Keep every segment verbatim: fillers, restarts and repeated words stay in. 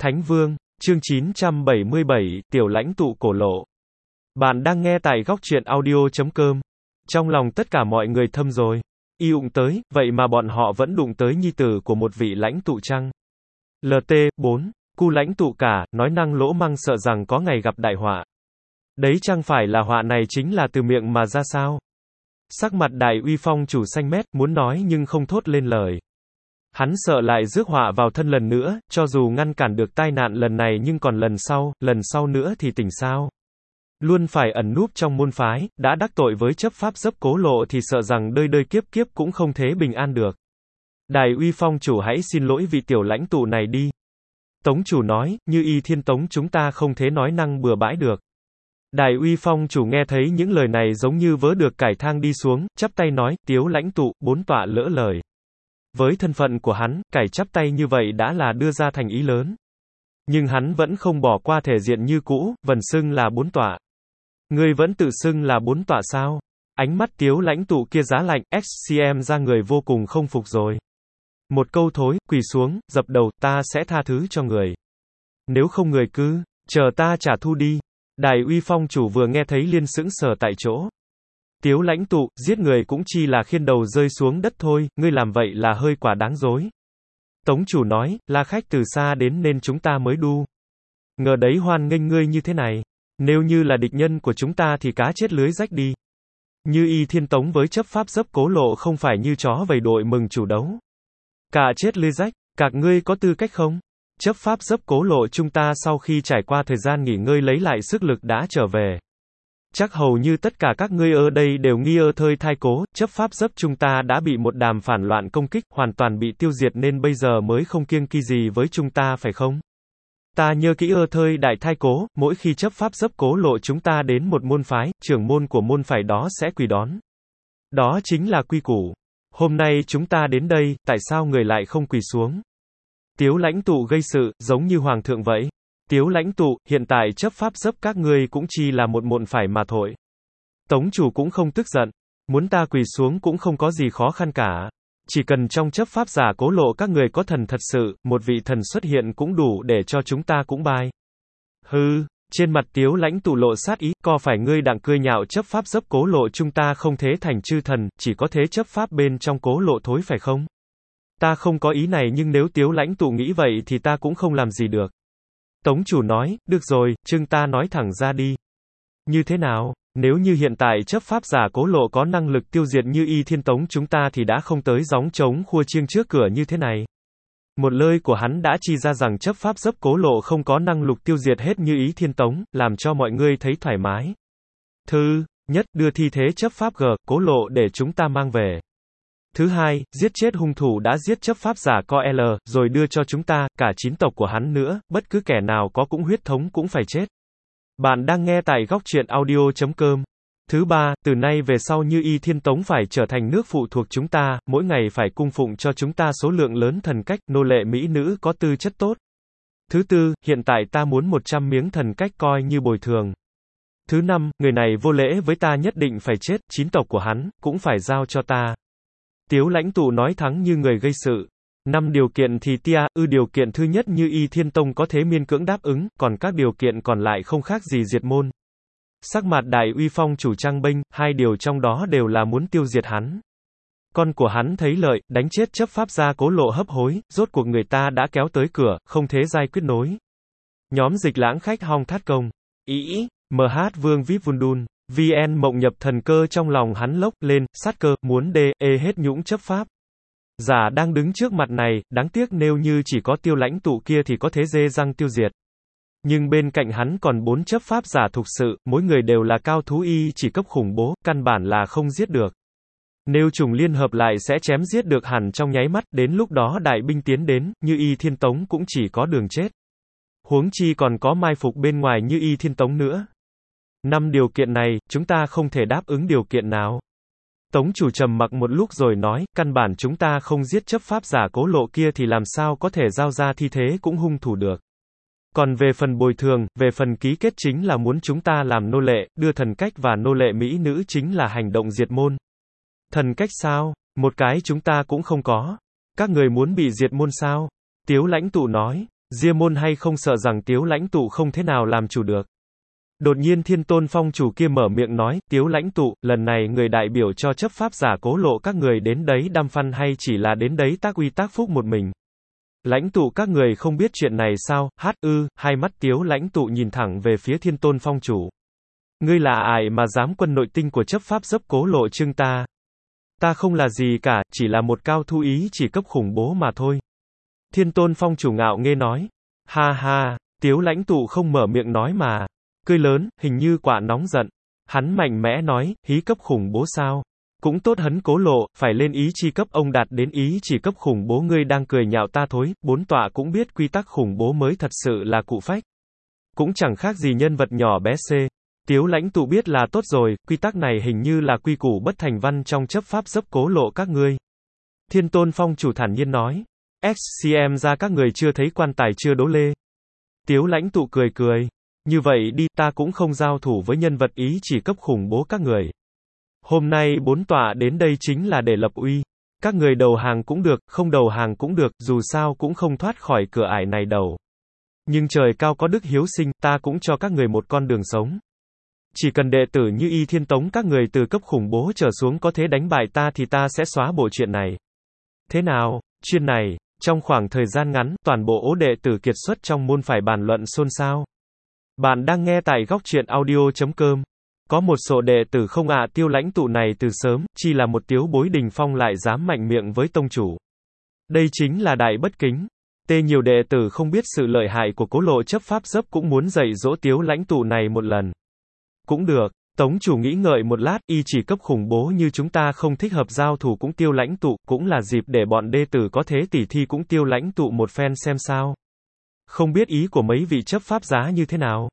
Thánh Vương, chương chín trăm bảy mươi bảy, Tiểu lãnh tụ cổ lộ. Bạn đang nghe tại góc truyện audio chấm com. Trong lòng tất cả mọi người thâm rồi. Y ụng tới, vậy mà bọn họ vẫn đụng tới nhi tử của một vị lãnh tụ chăng? lờ tê, bốn. Cu lãnh tụ cả, nói năng lỗ măng sợ rằng có ngày gặp đại họa. Đấy chẳng phải là họa này chính là từ miệng mà ra sao? Sắc mặt Đại Uy Phong chủ xanh mét, muốn nói nhưng không thốt lên lời. Hắn sợ lại rước họa vào thân lần nữa, cho dù ngăn cản được tai nạn lần này nhưng còn lần sau, lần sau nữa thì tỉnh sao? Luôn phải ẩn núp trong môn phái, đã đắc tội với chấp pháp dấp cố lộ thì sợ rằng đời đời kiếp kiếp cũng không thế bình an được. Đại Uy Phong chủ hãy xin lỗi vị tiểu lãnh tụ này đi. Tống chủ nói, như Y Thiên Tống chúng ta không thế nói năng bừa bãi được. Đại Uy Phong chủ nghe thấy những lời này giống như vớ được cải thang đi xuống, chắp tay nói, tiếu lãnh tụ, bốn tọa lỡ lời. Với thân phận của hắn, cải chắp tay như vậy đã là đưa ra thành ý lớn. Nhưng hắn vẫn không bỏ qua thể diện như cũ, vần xưng là bốn tọa. Ngươi vẫn tự xưng là bốn tọa sao? Ánh mắt tiếu lãnh tụ kia giá lạnh, ích xê em ra người vô cùng không phục rồi. Một câu thối, quỳ xuống, dập đầu, ta sẽ tha thứ cho người. Nếu không người cứ, chờ ta trả thù đi. Đại Uy Phong chủ vừa nghe thấy liên sững sờ tại chỗ. Tiếu lãnh tụ, giết người cũng chi là khiên đầu rơi xuống đất thôi, ngươi làm vậy là hơi quá đáng dối. Tống chủ nói, là khách từ xa đến nên chúng ta mới đu. Ngờ đấy hoan nghênh ngươi như thế này. Nếu như là địch nhân của chúng ta thì cá chết lưới rách đi. Như Y Thiên Tống với chấp pháp dấp cố lộ không phải như chó vầy đội mừng chủ đấu. Cả chết lưới rách, các ngươi có tư cách không? Chấp pháp dấp cố lộ chúng ta sau khi trải qua thời gian nghỉ ngơi lấy lại sức lực đã trở về. Chắc hầu như tất cả các ngươi ở đây đều nghi ơ thơi thai cố, chấp pháp dấp chúng ta đã bị một đàm phản loạn công kích, hoàn toàn bị tiêu diệt nên bây giờ mới không kiêng kỳ gì với chúng ta phải không? Ta nhớ kỹ ơ thơi đại thai cố, mỗi khi chấp pháp dấp cố lộ chúng ta đến một môn phái, trưởng môn của môn phái đó sẽ quỳ đón. Đó chính là quy củ. Hôm nay chúng ta đến đây, tại sao người lại không quỳ xuống? Tiếu lãnh tụ gây sự, giống như hoàng thượng vậy. Tiếu lãnh tụ, hiện tại chấp pháp dấp các ngươi cũng chi là một môn phải mà thôi. Tống chủ cũng không tức giận. Muốn ta quỳ xuống cũng không có gì khó khăn cả. Chỉ cần trong chấp pháp giả cố lộ các người có thần thật sự, một vị thần xuất hiện cũng đủ để cho chúng ta cũng bài. Hừ, trên mặt tiếu lãnh tụ lộ sát ý, có phải ngươi đặng cười nhạo chấp pháp dấp cố lộ chúng ta không thế thành chư thần, chỉ có thế chấp pháp bên trong cố lộ thối phải không? Ta không có ý này nhưng nếu tiếu lãnh tụ nghĩ vậy thì ta cũng không làm gì được. Tống chủ nói, được rồi, chưng ta nói thẳng ra đi. Như thế nào? Nếu như hiện tại chấp pháp giả cố lộ có năng lực tiêu diệt như Y Thiên Tống chúng ta thì đã không tới gióng trống khua chiêng trước cửa như thế này. Một lời của hắn đã chỉ ra rằng chấp pháp dấp cố lộ không có năng lực tiêu diệt hết như Ý Thiên Tống, làm cho mọi người thấy thoải mái. Thứ nhất, đưa thi thế chấp pháp G, cố lộ để chúng ta mang về. Thứ hai, giết chết hung thủ đã giết chấp pháp giả co L, rồi đưa cho chúng ta, cả chín tộc của hắn nữa, bất cứ kẻ nào có cũng huyết thống cũng phải chết. Bạn đang nghe tại góc truyện audio chấm com. Thứ ba, từ nay về sau như Y Thiên Tống phải trở thành nước phụ thuộc chúng ta, mỗi ngày phải cung phụng cho chúng ta số lượng lớn thần cách, nô lệ mỹ nữ có tư chất tốt. Thứ tư, hiện tại ta muốn một trăm miếng thần cách coi như bồi thường. Thứ năm, người này vô lễ với ta nhất định phải chết, chín tộc của hắn, cũng phải giao cho ta. Tiếu lãnh tụ nói thắng như người gây sự. Năm điều kiện thì tia, ư điều kiện thứ nhất như Y Thiên Tông có thể miên cưỡng đáp ứng, còn các điều kiện còn lại không khác gì diệt môn. Sắc mặt Đại Uy Phong chủ trang bênh, hai điều trong đó đều là muốn tiêu diệt hắn. Con của hắn thấy lợi, đánh chết chấp pháp gia cố lộ hấp hối, rốt cuộc người ta đã kéo tới cửa, không thế giai quyết nối. Nhóm dịch lãng khách hong thát công. Ý, em hát vương vip vundun. vê en mộng nhập thần cơ trong lòng hắn lốc lên, sát cơ, muốn đê, ê hết nhũng chấp pháp. Giả đang đứng trước mặt này, đáng tiếc nếu như chỉ có tiêu lãnh tụ kia thì có thế dê răng tiêu diệt. Nhưng bên cạnh hắn còn bốn chấp pháp giả thực sự, mỗi người đều là cao thú y chỉ cấp khủng bố, căn bản là không giết được. Nếu trùng liên hợp lại sẽ chém giết được hẳn trong nháy mắt, đến lúc đó đại binh tiến đến, như Y Thiên Tống cũng chỉ có đường chết. Huống chi còn có mai phục bên ngoài như Y Thiên Tống nữa. Năm điều kiện này, chúng ta không thể đáp ứng điều kiện nào. Tống chủ trầm mặc một lúc rồi nói, căn bản chúng ta không giết chấp pháp giả cố lộ kia thì làm sao có thể giao ra thi thế cũng hung thủ được. Còn về phần bồi thường, về phần ký kết chính là muốn chúng ta làm nô lệ, đưa thần cách và nô lệ mỹ nữ chính là hành động diệt môn. Thần cách sao? Một cái chúng ta cũng không có. Các người muốn bị diệt môn sao? Tiếu lãnh tụ nói, Diêm môn hay không sợ rằng Tiếu lãnh tụ không thế nào làm chủ được. Đột nhiên Thiên Tôn Phong chủ kia mở miệng nói, Tiếu lãnh tụ, lần này người đại biểu cho chấp pháp giả Cố Lộ các người đến đấy đăm phăn hay chỉ là đến đấy tác uy tác phúc một mình? Lãnh tụ các người không biết chuyện này sao? Hát ư, hai mắt Tiếu lãnh tụ nhìn thẳng về phía Thiên Tôn Phong chủ. Ngươi là ai mà dám quân nội tinh của chấp pháp dấp Cố Lộ trưng ta? Ta không là gì cả, chỉ là một cao thủ ý chỉ cấp khủng bố mà thôi. Thiên Tôn Phong chủ ngạo nghễ nói. Ha ha, Tiếu lãnh tụ không mở miệng nói mà. Cười lớn, hình như quả nóng giận. Hắn mạnh mẽ nói, hí cấp khủng bố sao? Cũng tốt hấn Cố Lộ, phải lên ý chi cấp ông đạt đến ý chỉ cấp khủng bố ngươi đang cười nhạo ta thối, bốn tọa cũng biết quy tắc khủng bố mới thật sự là cụ phách. Cũng chẳng khác gì nhân vật nhỏ bé C. Tiếu lãnh tụ biết là tốt rồi, quy tắc này hình như là quy củ bất thành văn trong chấp pháp dấp Cố Lộ các ngươi. Thiên Tôn Phong chủ thản nhiên nói. ích xê em ra các người chưa thấy quan tài chưa đố lê. Tiếu lãnh tụ cười cười. Như vậy đi, ta cũng không giao thủ với nhân vật ý chỉ cấp khủng bố các người. Hôm nay bốn tọa đến đây chính là để lập uy. Các người đầu hàng cũng được, không đầu hàng cũng được, dù sao cũng không thoát khỏi cửa ải này đâu. Nhưng trời cao có đức hiếu sinh, ta cũng cho các người một con đường sống. Chỉ cần đệ tử như Y Thiên Tống các người từ cấp khủng bố trở xuống có thể đánh bại ta thì ta sẽ xóa bộ chuyện này. Thế nào, chuyên này, trong khoảng thời gian ngắn, toàn bộ ố đệ tử kiệt xuất trong môn phải bàn luận xôn xao. Bạn đang nghe tại góc truyện audio chấm com. Có một số đệ tử không ạ Tiêu lãnh tụ này từ sớm, chỉ là một tiếu bối đình phong lại dám mạnh miệng với tông chủ. Đây chính là đại bất kính. Tê nhiều đệ tử không biết sự lợi hại của Cố Lộ chấp pháp dấp cũng muốn dạy dỗ tiếu lãnh tụ này một lần. Cũng được, tống chủ nghĩ ngợi một lát, y chỉ cấp khủng bố như chúng ta không thích hợp giao thủ cũng Tiêu lãnh tụ, cũng là dịp để bọn đệ tử có thế tỉ thi cũng Tiêu lãnh tụ một phen xem sao. Không biết ý của mấy vị chấp pháp giá như thế nào?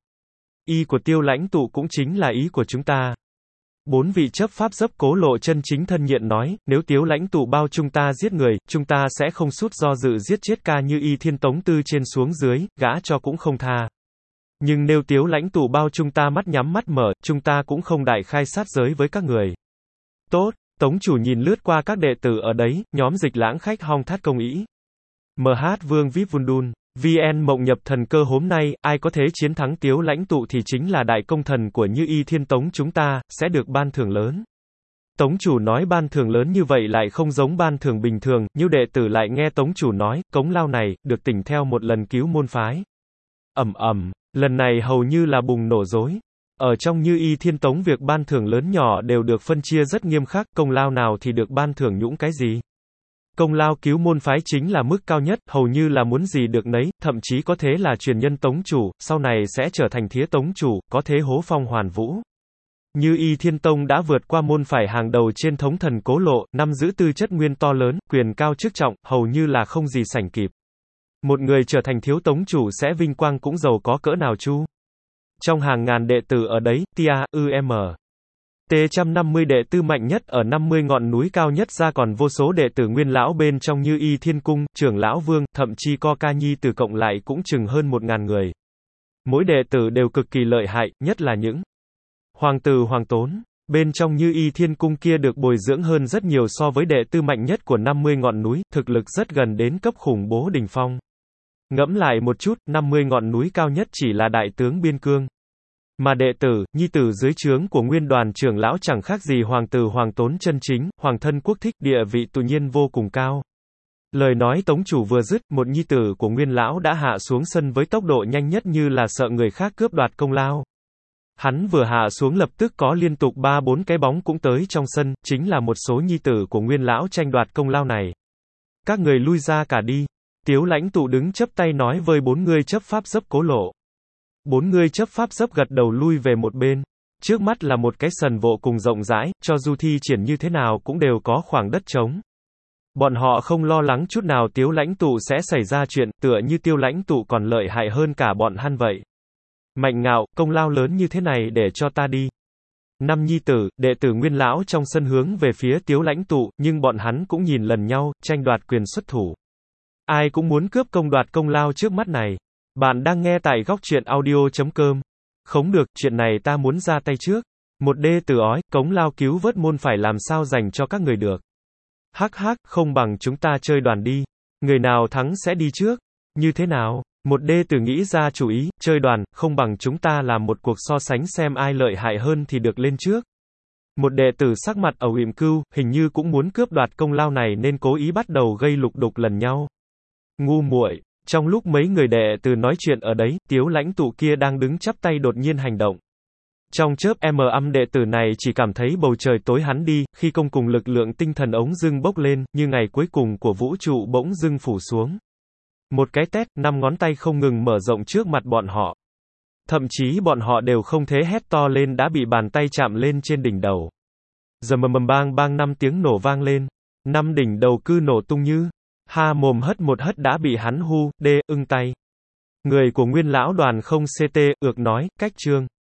Ý của Tiêu lãnh tụ cũng chính là ý của chúng ta. Bốn vị chấp pháp dấp Cố Lộ chân chính thân nhiện nói, nếu Tiếu lãnh tụ bao chúng ta giết người, chúng ta sẽ không sút do dự giết chết ca như Y Thiên Tống từ trên xuống dưới, gã cho cũng không tha. Nhưng nếu Tiếu lãnh tụ bao chúng ta mắt nhắm mắt mở, chúng ta cũng không đại khai sát giới với các người. Tốt, tống chủ nhìn lướt qua các đệ tử ở đấy, nhóm Dịch Lãng khách hong thát công ý. em hát Vương vê i pê Vundun, vê en mộng nhập thần cơ hôm nay, ai có thể chiến thắng Tiếu lãnh tụ thì chính là đại công thần của Như Y Thiên Tống chúng ta, sẽ được ban thưởng lớn. Tống chủ nói ban thưởng lớn như vậy lại không giống ban thưởng bình thường, như đệ tử lại nghe tống chủ nói, cống lao này, được tỉnh theo một lần cứu môn phái. Ầm ầm, lần này hầu như là bùng nổ dối. Ở trong Như Y Thiên Tống việc ban thưởng lớn nhỏ đều được phân chia rất nghiêm khắc, công lao nào thì được ban thưởng nhũng cái gì. Công lao cứu môn phái chính là mức cao nhất, hầu như là muốn gì được nấy, thậm chí có thể là truyền nhân tống chủ, sau này sẽ trở thành thía tống chủ, có thế hố phong hoàn vũ. Như Y Thiên Tông đã vượt qua môn phải hàng đầu trên thống thần Cố Lộ, năm giữ tư chất nguyên to lớn, quyền cao chức trọng, hầu như là không gì sánh kịp. Một người trở thành thiếu tống chủ sẽ vinh quang cũng giàu có cỡ nào chu. Trong hàng ngàn đệ tử ở đấy, tia, ừm. T một trăm năm mươi đệ tử mạnh nhất ở năm mươi ngọn núi cao nhất ra còn vô số đệ tử nguyên lão bên trong Như Y Thiên Cung, trưởng lão vương, thậm chí co ca nhi từ cộng lại cũng chừng hơn một ngàn người. Mỗi đệ tử đều cực kỳ lợi hại, nhất là những hoàng tử hoàng tốn. Bên trong Như Y Thiên Cung kia được bồi dưỡng hơn rất nhiều so với đệ tử mạnh nhất của năm mươi ngọn núi, thực lực rất gần đến cấp khủng bố đỉnh phong. Ngẫm lại một chút, năm mươi ngọn núi cao nhất chỉ là đại tướng biên cương. Mà đệ tử, nhi tử dưới trướng của nguyên đoàn trưởng lão chẳng khác gì hoàng tử hoàng tốn chân chính, hoàng thân quốc thích, địa vị tự nhiên vô cùng cao. Lời nói tống chủ vừa dứt, một nhi tử của nguyên lão đã hạ xuống sân với tốc độ nhanh nhất như là sợ người khác cướp đoạt công lao. Hắn vừa hạ xuống lập tức có liên tục ba bốn cái bóng cũng tới trong sân, chính là một số nhi tử của nguyên lão tranh đoạt công lao này. Các người lui ra cả đi. Tiếu lãnh tụ đứng chấp tay nói với bốn người chấp pháp dấp Cố Lộ. Bốn người chấp pháp dấp gật đầu lui về một bên. Trước mắt là một cái sân vô cùng rộng rãi, cho dù thi triển như thế nào cũng đều có khoảng đất trống. Bọn họ không lo lắng chút nào Tiếu lãnh tụ sẽ xảy ra chuyện, tựa như Tiêu lãnh tụ còn lợi hại hơn cả bọn hắn vậy. Mạnh ngạo, công lao lớn như thế này để cho ta đi. Năm nhi tử, đệ tử nguyên lão trong sân hướng về phía Tiếu lãnh tụ, nhưng bọn hắn cũng nhìn lần nhau, tranh đoạt quyền xuất thủ. Ai cũng muốn cướp công đoạt công lao trước mắt này. Bạn đang nghe tại góc truyện audio chấm com. Không được, chuyện này ta muốn ra tay trước. Một đê tử ói, cống lao cứu vớt môn phải làm sao dành cho các người được. Hắc hắc, không bằng chúng ta chơi đoàn đi. Người nào thắng sẽ đi trước. Như thế nào? Một đệ tử nghĩ ra chủ ý, chơi đoàn, không bằng chúng ta làm một cuộc so sánh xem ai lợi hại hơn thì được lên trước. Một đệ tử sắc mặt ẩu ỉm cưu, hình như cũng muốn cướp đoạt công lao này nên cố ý bắt đầu gây lục đục lần nhau. Ngu muội. Trong lúc mấy người đệ tử nói chuyện ở đấy, Tiếu lãnh tụ kia đang đứng chắp tay đột nhiên hành động. Trong chớp em âm đệ tử này chỉ cảm thấy bầu trời tối hắn đi, khi công cùng lực lượng tinh thần ống dưng bốc lên, như ngày cuối cùng của vũ trụ bỗng dưng phủ xuống. Một cái tét, năm ngón tay không ngừng mở rộng trước mặt bọn họ. Thậm chí bọn họ đều không thể hét to lên đã bị bàn tay chạm lên trên đỉnh đầu. Dầm mầm mầm bang bang năm tiếng nổ vang lên. Năm đỉnh đầu cứ nổ tung như. Ha mồm hất một hất đã bị hắn hu, đê, ưng tay. Người của nguyên lão đoàn không ct, ược nói, cách trương.